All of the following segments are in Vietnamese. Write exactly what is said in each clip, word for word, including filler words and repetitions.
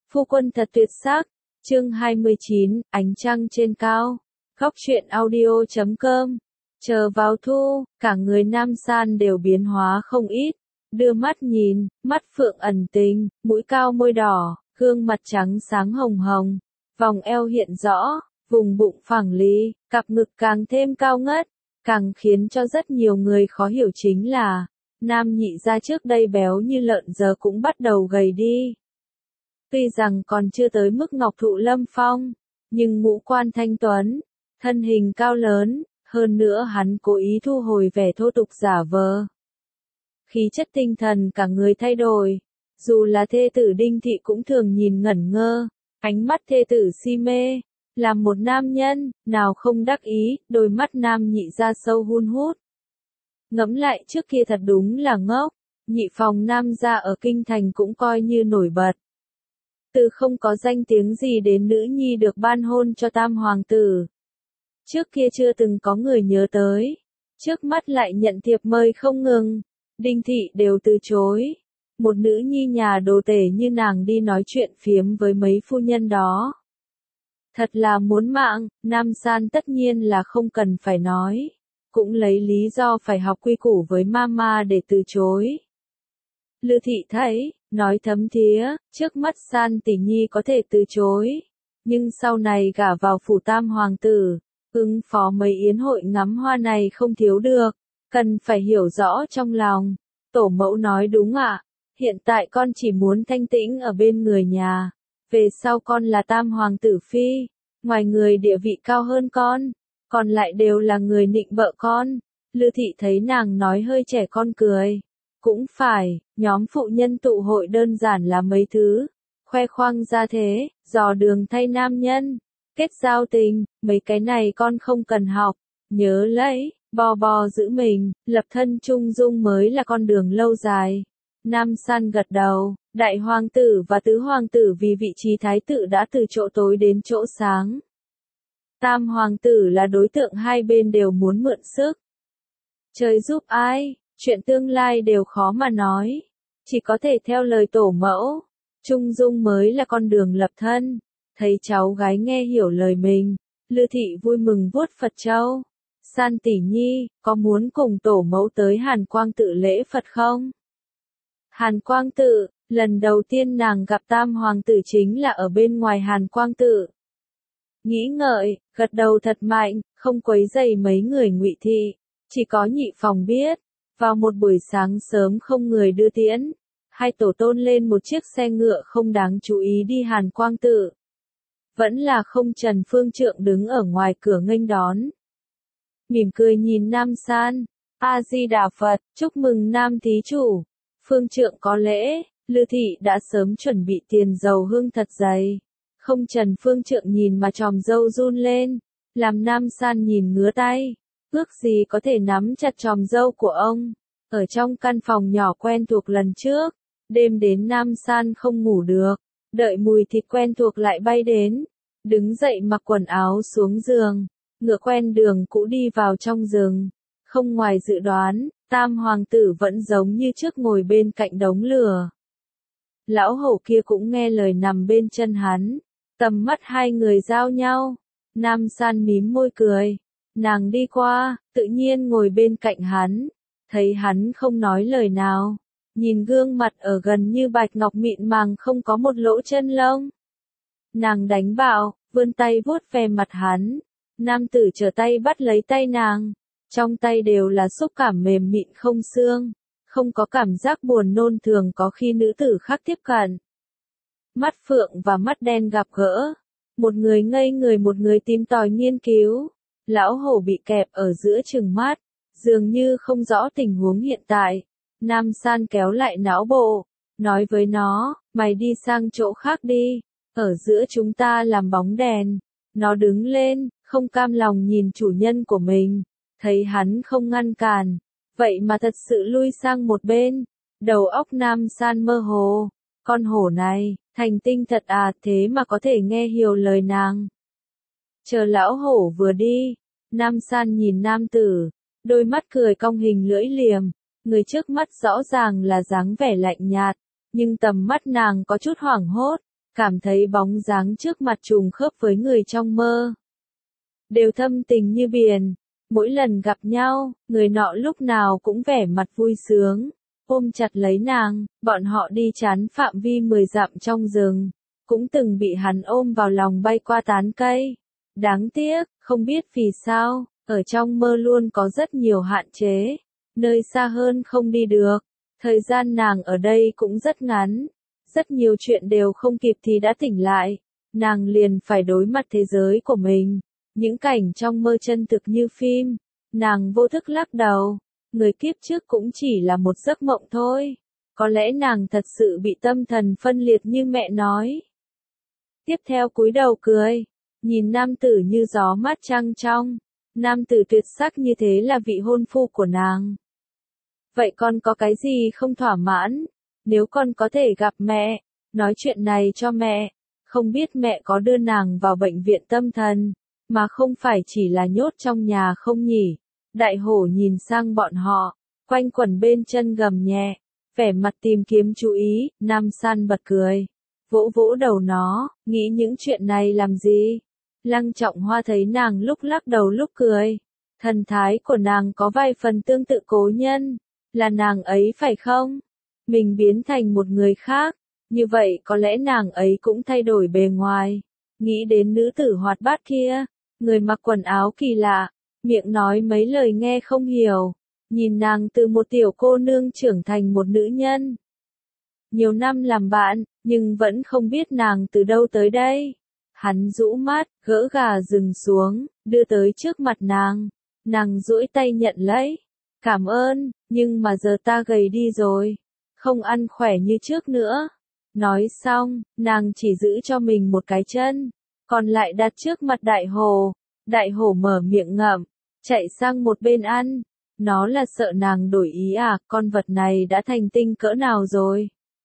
Phu quân thật tuyệt sắc. Chương hai mươi chín, ánh trăng trên cao. Góc truyện audio chấm com. Chờ vào thu, cả người Nam San đều biến hóa không ít. Đưa mắt nhìn, mắt phượng ẩn tình, mũi cao môi đỏ, gương mặt trắng sáng hồng hồng. Vòng eo hiện rõ, vùng bụng phẳng lì, cặp ngực càng thêm cao ngất. Càng khiến cho rất nhiều người khó hiểu chính là, Nam nhị gia trước đây béo như lợn giờ cũng bắt đầu gầy đi. Tuy rằng còn chưa tới mức ngọc thụ lâm phong, nhưng ngũ quan thanh tuấn, thân hình cao lớn, hơn nữa hắn cố ý thu hồi vẻ thô tục giả vờ. Khí chất tinh thần cả người thay đổi, dù là thê tử Đinh Thị cũng thường nhìn ngẩn ngơ, ánh mắt thê tử si mê, là một nam nhân, nào không đắc ý, đôi mắt Nam nhị gia sâu hun hút. Ngẫm lại trước kia thật đúng là ngốc, nhị phòng Nam gia ở kinh thành cũng coi như nổi bật. Từ không có danh tiếng gì đến nữ nhi được ban hôn cho tam hoàng tử. Trước kia chưa từng có người nhớ tới, trước mắt lại nhận thiệp mời không ngừng, Đinh Thị đều từ chối. Một nữ nhi nhà đồ tể như nàng đi nói chuyện phiếm với mấy phu nhân đó. Thật là muốn mạng, Nam San tất nhiên là không cần phải nói, cũng lấy lý do phải học quy củ với mama để từ chối. Lư Thị thấy, nói thấm thía, trước mắt San tỷ nhi có thể từ chối, nhưng sau này gả vào phủ tam hoàng tử, ứng phó mấy yến hội ngắm hoa này không thiếu được, cần phải hiểu rõ trong lòng. Tổ mẫu nói đúng ạ, hiện tại con chỉ muốn thanh tĩnh ở bên người nhà, về sau con là tam hoàng tử phi, ngoài người địa vị cao hơn con, còn lại đều là người nịnh bợ con. Lư Thị thấy nàng nói hơi trẻ con cười. Cũng phải, nhóm phụ nhân tụ hội đơn giản là mấy thứ, khoe khoang ra thế, dò đường thay nam nhân, kết giao tình, mấy cái này con không cần học, nhớ lấy, bò bò giữ mình, lập thân trung dung mới là con đường lâu dài. Nam San gật đầu, đại hoàng tử và tứ hoàng tử vì vị trí thái tử đã từ chỗ tối đến chỗ sáng. Tam hoàng tử là đối tượng hai bên đều muốn mượn sức. Trời giúp ai? Chuyện tương lai đều khó mà nói, chỉ có thể theo lời tổ mẫu, trung dung mới là con đường lập thân. Thấy cháu gái nghe hiểu lời mình, Lư Thị vui mừng vuốt Phật châu. San tỷ nhi, có muốn cùng tổ mẫu tới Hàn Quang tự lễ Phật không? Hàn Quang tự, lần đầu tiên nàng gặp tam hoàng tử chính là ở bên ngoài Hàn Quang tự. Nghĩ ngợi, gật đầu thật mạnh, không quấy rầy mấy người Ngụy Thị, chỉ có nhị phòng biết. Vào một buổi sáng sớm không người đưa tiễn, hai tổ tôn lên một chiếc xe ngựa không đáng chú ý đi Hàn Quang tự. Vẫn là không Trần Phương Trượng đứng ở ngoài cửa nghênh đón. Mỉm cười nhìn Nam San, A-di-đà Phật, chúc mừng Nam thí chủ. Phương Trượng có lễ, Lư Thị đã sớm chuẩn bị tiền dầu hương thật dày. Không Trần Phương Trượng nhìn mà tròm râu run lên, làm Nam San nhìn ngứa tay. Ước gì có thể nắm chặt tròm râu của ông. Ở trong căn phòng nhỏ quen thuộc lần trước, đêm đến Nam San không ngủ được, đợi mùi thịt quen thuộc lại bay đến, đứng dậy mặc quần áo xuống giường, ngựa quen đường cũ đi vào trong rừng. Không ngoài dự đoán, tam hoàng tử vẫn giống như trước ngồi bên cạnh đống lửa. Lão hổ kia cũng nghe lời nằm bên chân hắn, tầm mắt hai người giao nhau, Nam San mím môi cười. Nàng đi qua, tự nhiên ngồi bên cạnh hắn, thấy hắn không nói lời nào, nhìn gương mặt ở gần như bạch ngọc mịn màng không có một lỗ chân lông. Nàng đánh bạo, vươn tay vuốt ve mặt hắn, nam tử trở tay bắt lấy tay nàng, trong tay đều là xúc cảm mềm mịn không xương, không có cảm giác buồn nôn thường có khi nữ tử khác tiếp cận. Mắt phượng và mắt đen gặp gỡ, một người ngây người một người tìm tòi nghiên cứu. Lão hổ bị kẹp ở giữa chừng mắt, dường như không rõ tình huống hiện tại. Nam San kéo lại não bộ, nói với nó, mày đi sang chỗ khác đi, ở giữa chúng ta làm bóng đèn. Nó đứng lên, không cam lòng nhìn chủ nhân của mình, thấy hắn không ngăn cản, vậy mà thật sự lui sang một bên. Đầu óc Nam San mơ hồ, con hổ này, thành tinh thật à, thế mà có thể nghe hiểu lời nàng. Chờ lão hổ vừa đi, Nam San nhìn nam tử, đôi mắt cười cong hình lưỡi liềm, người trước mắt rõ ràng là dáng vẻ lạnh nhạt, nhưng tầm mắt nàng có chút hoảng hốt, cảm thấy bóng dáng trước mặt trùng khớp với người trong mơ. Đều thâm tình như biển, mỗi lần gặp nhau, người nọ lúc nào cũng vẻ mặt vui sướng, ôm chặt lấy nàng, bọn họ đi chán phạm vi mười dặm trong rừng, cũng từng bị hắn ôm vào lòng bay qua tán cây. Đáng tiếc, không biết vì sao, ở trong mơ luôn có rất nhiều hạn chế, nơi xa hơn không đi được, thời gian nàng ở đây cũng rất ngắn, rất nhiều chuyện đều không kịp thì đã tỉnh lại, nàng liền phải đối mặt thế giới của mình, những cảnh trong mơ chân thực như phim, nàng vô thức lắc đầu, người kiếp trước cũng chỉ là một giấc mộng thôi, có lẽ nàng thật sự bị tâm thần phân liệt như mẹ nói. Tiếp theo cúi đầu cười, nhìn nam tử như gió mát trăng trong, nam tử tuyệt sắc như thế là vị hôn phu của nàng. Vậy con có cái gì không thỏa mãn? Nếu con có thể gặp mẹ, nói chuyện này cho mẹ, không biết mẹ có đưa nàng vào bệnh viện tâm thần, mà không phải chỉ là nhốt trong nhà không nhỉ? Đại hổ nhìn sang bọn họ, quanh quẩn bên chân gầm nhẹ, vẻ mặt tìm kiếm chú ý, Nam San bật cười, vỗ vỗ đầu nó, nghĩ những chuyện này làm gì? Lăng Trọng Hoa thấy nàng lúc lắc đầu lúc cười, thần thái của nàng có vài phần tương tự Cố Nhân, là nàng ấy phải không? Mình biến thành một người khác, như vậy có lẽ nàng ấy cũng thay đổi bề ngoài. Nghĩ đến nữ tử hoạt bát kia, người mặc quần áo kỳ lạ, miệng nói mấy lời nghe không hiểu, nhìn nàng từ một tiểu cô nương trưởng thành một nữ nhân. Nhiều năm làm bạn, nhưng vẫn không biết nàng từ đâu tới đây. Hắn rũ mắt, gỡ gà rừng xuống, đưa tới trước mặt nàng. Nàng duỗi tay nhận lấy. Cảm ơn, nhưng mà giờ ta gầy đi rồi. Không ăn khỏe như trước nữa. Nói xong, nàng chỉ giữ cho mình một cái chân, còn lại đặt trước mặt đại hồ. Đại hổ mở miệng ngậm, chạy sang một bên ăn. Nó là sợ nàng đổi ý à, con vật này đã thành tinh cỡ nào rồi?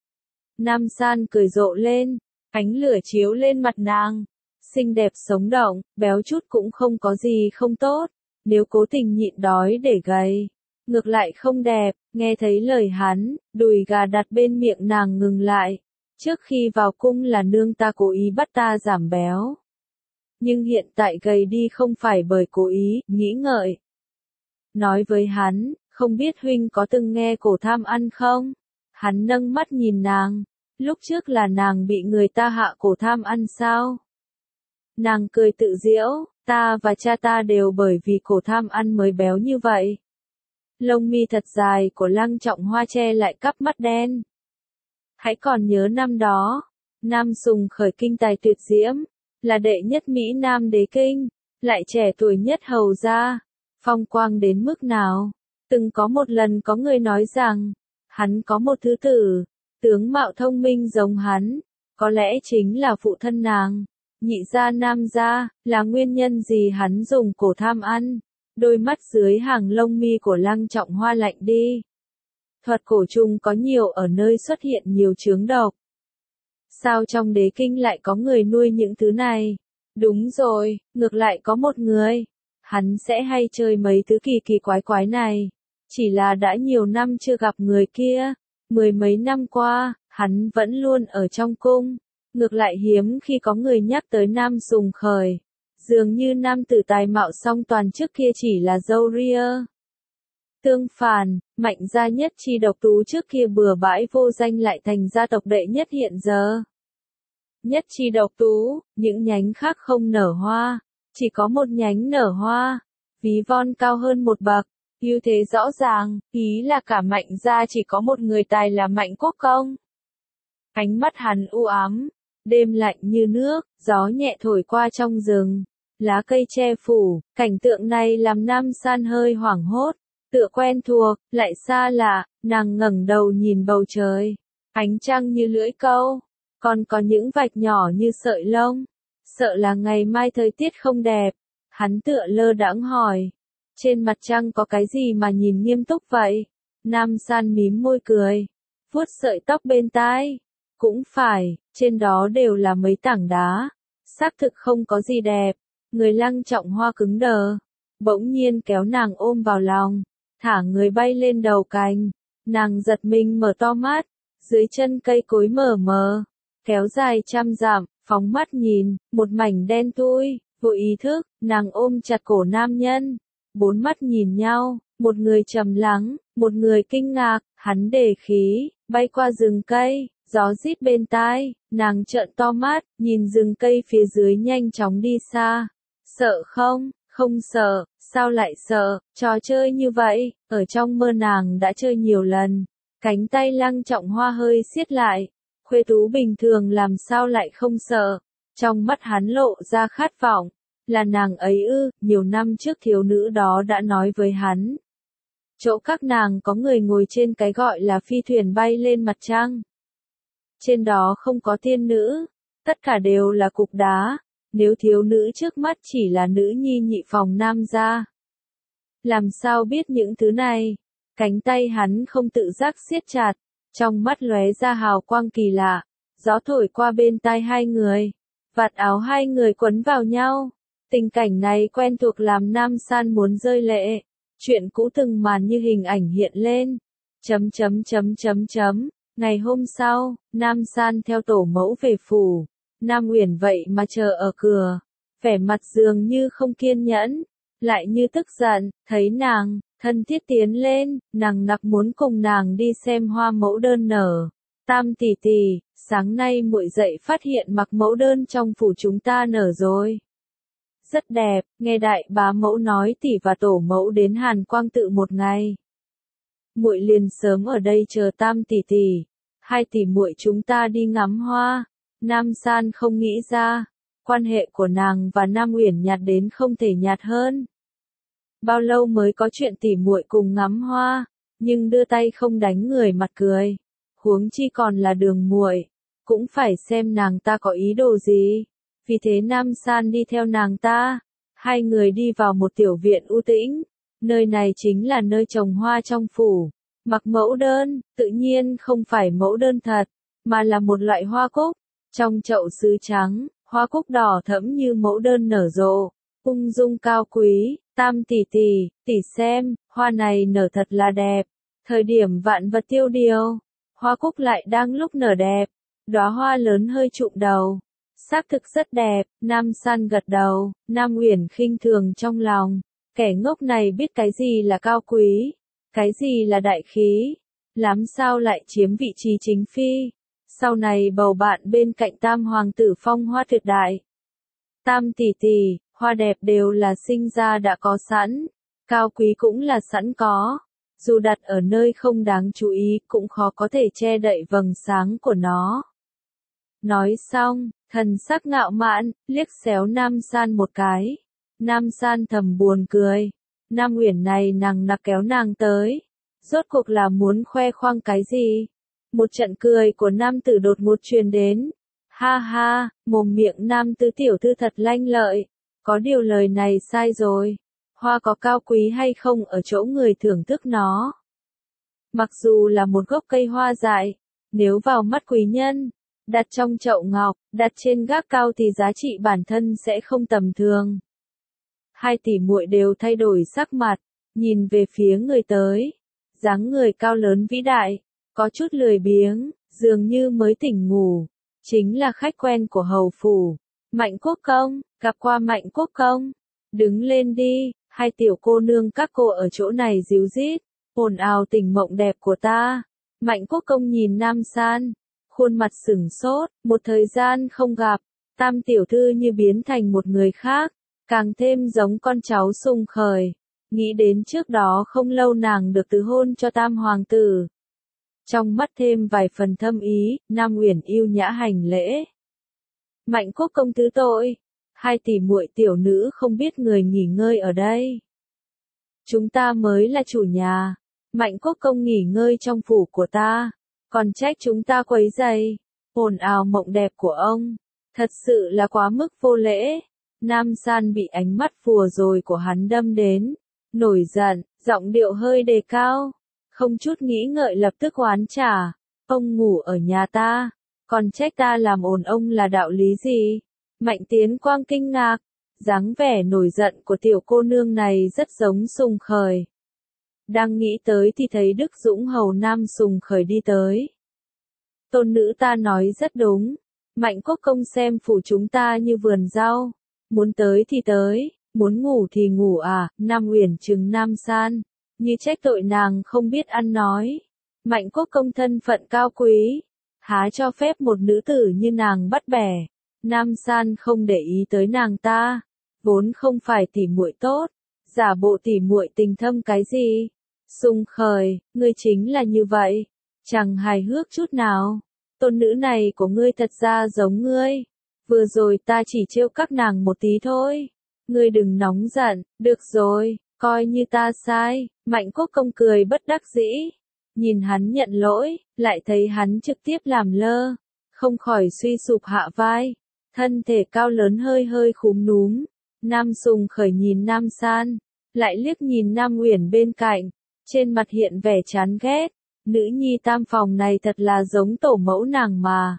Nam San cười rộ lên, ánh lửa chiếu lên mặt nàng. Xinh đẹp sống động, béo chút cũng không có gì không tốt. Nếu cố tình nhịn đói để gầy, ngược lại không đẹp. Nghe thấy lời hắn, đùi gà đặt bên miệng nàng ngừng lại. Trước khi vào cung là nương ta cố ý bắt ta giảm béo. Nhưng hiện tại gầy đi không phải bởi cố ý, nghĩ ngợi. Nói với hắn, không biết huynh có từng nghe cổ tham ăn không? Hắn nâng mắt nhìn nàng, lúc trước là nàng bị người ta hạ cổ tham ăn sao? Nàng cười tự giễu, ta và cha ta đều bởi vì cổ tham ăn mới béo như vậy. Lông mi thật dài của Lăng Trọng Hoa che lại cắp mắt đen. Hãy còn nhớ năm đó, Nam Sùng khởi kinh tài tuyệt diễm, là đệ nhất Mỹ Nam đế kinh, lại trẻ tuổi nhất hầu gia, phong quang đến mức nào. Từng có một lần có người nói rằng, hắn có một thứ tử, tướng mạo thông minh giống hắn, có lẽ chính là phụ thân nàng. Nhị gia nam gia, là nguyên nhân gì hắn dùng cổ tham ăn? Đôi mắt dưới hàng lông mi của Lăng Trọng Hoa lạnh đi. Thuật cổ trùng có nhiều ở nơi xuất hiện nhiều chướng độc. Sao trong đế kinh lại có người nuôi những thứ này? Đúng rồi, ngược lại có một người. Hắn sẽ hay chơi mấy thứ kỳ kỳ quái quái này. Chỉ là đã nhiều năm chưa gặp người kia. Mười mấy năm qua, hắn vẫn luôn ở trong cung. Ngược lại hiếm khi có người nhắc tới Nam Sùng khởi. Dường như nam tử tài mạo song toàn trước kia chỉ là dâu ria. Tương phản, Mạnh gia nhất chi độc tú trước kia bừa bãi vô danh lại thành gia tộc đệ nhất hiện giờ. Nhất chi độc tú, những nhánh khác không nở hoa, chỉ có một nhánh nở hoa, ví von cao hơn một bậc, ưu thế rõ ràng, ý là cả Mạnh gia chỉ có một người tài là Mạnh Quốc Công. Ánh mắt hắn u ám, đêm lạnh như nước, gió nhẹ thổi qua trong rừng, lá cây che phủ, cảnh tượng này làm Nam San hơi hoảng hốt. Tựa quen thuộc, lại xa lạ, nàng ngẩng đầu nhìn bầu trời. Ánh trăng như lưỡi câu, còn có những vạch nhỏ như sợi lông. Sợ là ngày mai thời tiết không đẹp. Hắn tựa lơ đãng hỏi. Trên mặt trăng có cái gì mà nhìn nghiêm túc vậy? Nam San mím môi cười. Vuốt sợi tóc bên tai. Cũng phải, trên đó đều là mấy tảng đá. Xác thực không có gì đẹp. Người Lăng Trọng Hoa cứng đờ. Bỗng nhiên kéo nàng ôm vào lòng. Thả người bay lên đầu cành, nàng giật mình mở to mắt, dưới chân cây cối mờ mờ, kéo dài trăm dặm, phóng mắt nhìn, một mảnh đen thui, vô ý thức, nàng ôm chặt cổ nam nhân, bốn mắt nhìn nhau, một người trầm lắng, một người kinh ngạc, hắn để khí, bay qua rừng cây, gió rít bên tai, nàng trợn to mắt, nhìn rừng cây phía dưới nhanh chóng đi xa. Sợ không? Không sợ, sao lại sợ, trò chơi như vậy, ở trong mơ nàng đã chơi nhiều lần. Cánh tay Lăng Trọng Hoa hơi siết lại, Khuê Tú bình thường làm sao lại không sợ, trong mắt hắn lộ ra khát vọng, là nàng ấy ư, nhiều năm trước thiếu nữ đó đã nói với hắn. Chỗ các nàng có người ngồi trên cái gọi là phi thuyền bay lên mặt trăng. Trên đó không có tiên nữ, tất cả đều là cục đá. Nếu thiếu nữ trước mắt chỉ là nữ nhi nhị phòng nam gia, làm sao biết những thứ này? Cánh tay hắn không tự giác siết chặt, trong mắt lóe ra hào quang kỳ lạ, gió thổi qua bên tai hai người, vạt áo hai người quấn vào nhau. Tình cảnh này quen thuộc làm Nam San muốn rơi lệ, chuyện cũ từng màn như hình ảnh hiện lên. Chấm chấm chấm chấm chấm, ngày hôm sau, Nam San theo tổ mẫu về phủ. Nam Uyển vậy mà chờ ở cửa, vẻ mặt dường như không kiên nhẫn, lại như tức giận, thấy nàng, thân thiết tiến lên, nàng nặc muốn cùng nàng đi xem hoa mẫu đơn nở. Tam tỷ tỷ, sáng nay muội dậy phát hiện mặc mẫu đơn trong phủ chúng ta nở rồi. Rất đẹp, nghe đại bá mẫu nói tỷ và tổ mẫu đến Hàn Quang Tự một ngày. Muội liền sớm ở đây chờ Tam tỷ tỷ, hai tỷ muội chúng ta đi ngắm hoa. Nam San không nghĩ ra, quan hệ của nàng và Nam Uyển nhạt đến không thể nhạt hơn. Bao lâu mới có chuyện tỉ muội cùng ngắm hoa, nhưng đưa tay không đánh người mặt cười. Huống chi còn là Đường muội, cũng phải xem nàng ta có ý đồ gì. Vì thế Nam San đi theo nàng ta, hai người đi vào một tiểu viện u tĩnh. Nơi này chính là nơi trồng hoa trong phủ. Mặc mẫu đơn, tự nhiên không phải mẫu đơn thật, mà là một loại hoa cúc. Trong chậu sứ trắng, hoa cúc đỏ thẫm như mẫu đơn nở rộ, ung dung cao quý. Tam tỷ tỷ, tỷ xem, hoa này nở thật là đẹp. Thời điểm vạn vật tiêu điều, hoa cúc lại đang lúc nở đẹp. Đóa hoa lớn hơi trụm đầu, xác thực rất đẹp. Nam San gật đầu, Nam Uyển khinh thường trong lòng, kẻ ngốc này biết cái gì là cao quý, cái gì là đại khí, làm sao lại chiếm vị trí chính phi. Sau này bầu bạn bên cạnh Tam hoàng tử phong hoa tuyệt đại. Tam tỷ tỷ, hoa đẹp đều là sinh ra đã có sẵn, cao quý cũng là sẵn có, dù đặt ở nơi không đáng chú ý cũng khó có thể che đậy vầng sáng của nó. Nói xong, thần sắc ngạo mạn, liếc xéo Nam San một cái. Nam San thầm buồn cười, Nam Uyển này nàng nặc kéo nàng tới, rốt cuộc là muốn khoe khoang cái gì? Một trận cười của nam tử đột ngột truyền đến. Ha ha, mồm miệng nam tứ tiểu thư thật lanh lợi. Có điều lời này sai rồi. Hoa có cao quý hay không ở chỗ người thưởng thức nó. Mặc dù là một gốc cây hoa dại, nếu vào mắt quý nhân, đặt trong chậu ngọc, đặt trên gác cao thì giá trị bản thân sẽ không tầm thường. Hai tỷ muội đều thay đổi sắc mặt, nhìn về phía người tới. Dáng người cao lớn vĩ đại, có chút lười biếng, dường như mới tỉnh ngủ. Chính là khách quen của hầu phủ. Mạnh Quốc công, gặp qua Mạnh Quốc công. Đứng lên đi, hai tiểu cô nương các cô ở chỗ này díu dít, ồn ào tình mộng đẹp của ta. Mạnh Quốc công nhìn Nam San, khuôn mặt sửng sốt, một thời gian không gặp, Tam tiểu thư như biến thành một người khác, càng thêm giống con cháu sung khởi. Nghĩ đến trước đó không lâu nàng được từ hôn cho Tam hoàng tử. Trong mắt thêm vài phần thâm ý, Nam Uyển yêu nhã hành lễ. Mạnh Quốc công thứ tội, hai tỷ muội tiểu nữ không biết người nghỉ ngơi ở đây. Chúng ta mới là chủ nhà, Mạnh Quốc công nghỉ ngơi trong phủ của ta, còn trách chúng ta quấy rầy, ồn ào mộng đẹp của ông, thật sự là quá mức vô lễ. Nam San bị ánh mắt phùa rồi của hắn đâm đến, nổi giận, giọng điệu hơi đề cao, không chút nghĩ ngợi lập tức oán trả, ông ngủ ở nhà ta, còn trách ta làm ồn ông là đạo lý gì? Mạnh Tiến Quang kinh ngạc, dáng vẻ nổi giận của tiểu cô nương này rất giống Sùng Khởi. Đang nghĩ tới thì thấy Đức Dũng hầu Nam Sùng Khởi đi tới. Tôn nữ ta nói rất đúng, Mạnh Quốc Công xem phủ chúng ta như vườn rau, muốn tới thì tới, muốn ngủ thì ngủ à, Nam Uyển trừng Nam San, như trách tội nàng không biết ăn nói. Mạnh Quốc Công thân phận cao quý, há cho phép một nữ tử như nàng bắt bẻ. Nam San không để ý tới nàng ta, vốn không phải tỉ muội tốt, giả bộ tỉ muội tình thâm cái gì? Sung Khởi, ngươi chính là như vậy, chẳng hài hước chút nào. Tôn nữ này của ngươi thật ra giống ngươi. Vừa rồi ta chỉ trêu các nàng một tí thôi. Ngươi đừng nóng giận, được rồi, coi như ta sai. Mạnh Quốc Công cười bất đắc dĩ. Nhìn hắn nhận lỗi, lại thấy hắn trực tiếp làm lơ. Không khỏi suy sụp hạ vai. Thân thể cao lớn hơi hơi khúm núm. Nam Sùng Khởi nhìn Nam San, lại liếc nhìn Nam Uyển bên cạnh. Trên mặt hiện vẻ chán ghét. Nữ nhi tam phòng này thật là giống tổ mẫu nàng mà.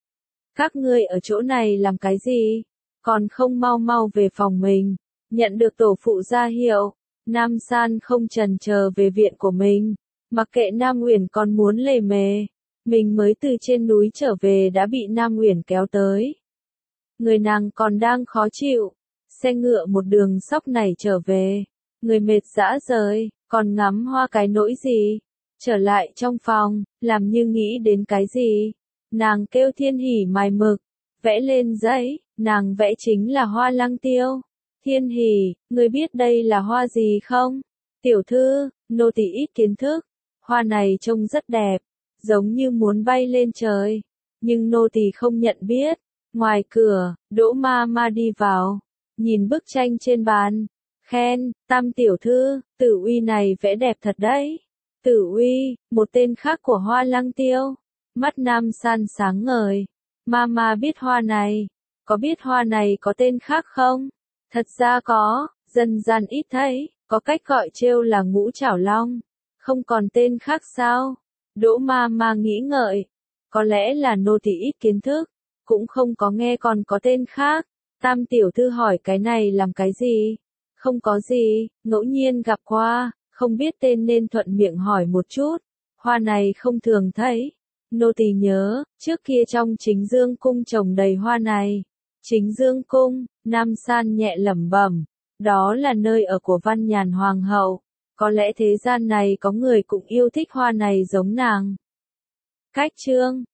Các ngươi ở chỗ này làm cái gì? Còn không mau mau về phòng mình. Nhận được tổ phụ ra hiệu, Nam San không chần chờ về viện của mình. Mặc kệ Nam Uyển còn muốn lề mề. Mình mới từ trên núi trở về đã bị Nam Uyển kéo tới. Người nàng còn đang khó chịu. Xe ngựa một đường sóc nảy trở về. Người mệt dã rời, còn ngắm hoa cái nỗi gì? Trở lại trong phòng, làm như nghĩ đến cái gì. Nàng kêu Thiên Hỉ mài mực, vẽ lên giấy, nàng vẽ chính là hoa lăng tiêu. Thiên Hỉ, ngươi biết đây là hoa gì không? Tiểu thư, nô tỳ ít kiến thức. Hoa này trông rất đẹp, giống như muốn bay lên trời. Nhưng nô tỳ không nhận biết. Ngoài cửa, Đỗ ma ma đi vào, nhìn bức tranh trên bàn. Khen, Tam tiểu thư, Tử Uy này vẽ đẹp thật đấy. Tử Uy, một tên khác của hoa lăng tiêu. Mắt Nam San sáng ngời. Mama biết hoa này. Có biết hoa này có tên khác không? Thật ra có, dân gian ít thấy, có cách gọi trêu là ngũ trảo long. Không còn tên khác sao? Đỗ Mama nghĩ ngợi. Có lẽ là nô tỳ ít kiến thức, cũng không có nghe còn có tên khác. Tam tiểu thư hỏi cái này làm cái gì? Không có gì, ngẫu nhiên gặp qua. Không biết tên nên thuận miệng hỏi một chút. Hoa này không thường thấy. Nô tỳ nhớ, trước kia trong Chính Dương Cung trồng đầy hoa này. Chính Dương Cung, Nam San nhẹ lẩm bẩm. Đó là nơi ở của Văn Nhàn Hoàng hậu. Có lẽ thế gian này có người cũng yêu thích hoa này giống nàng. Cách chương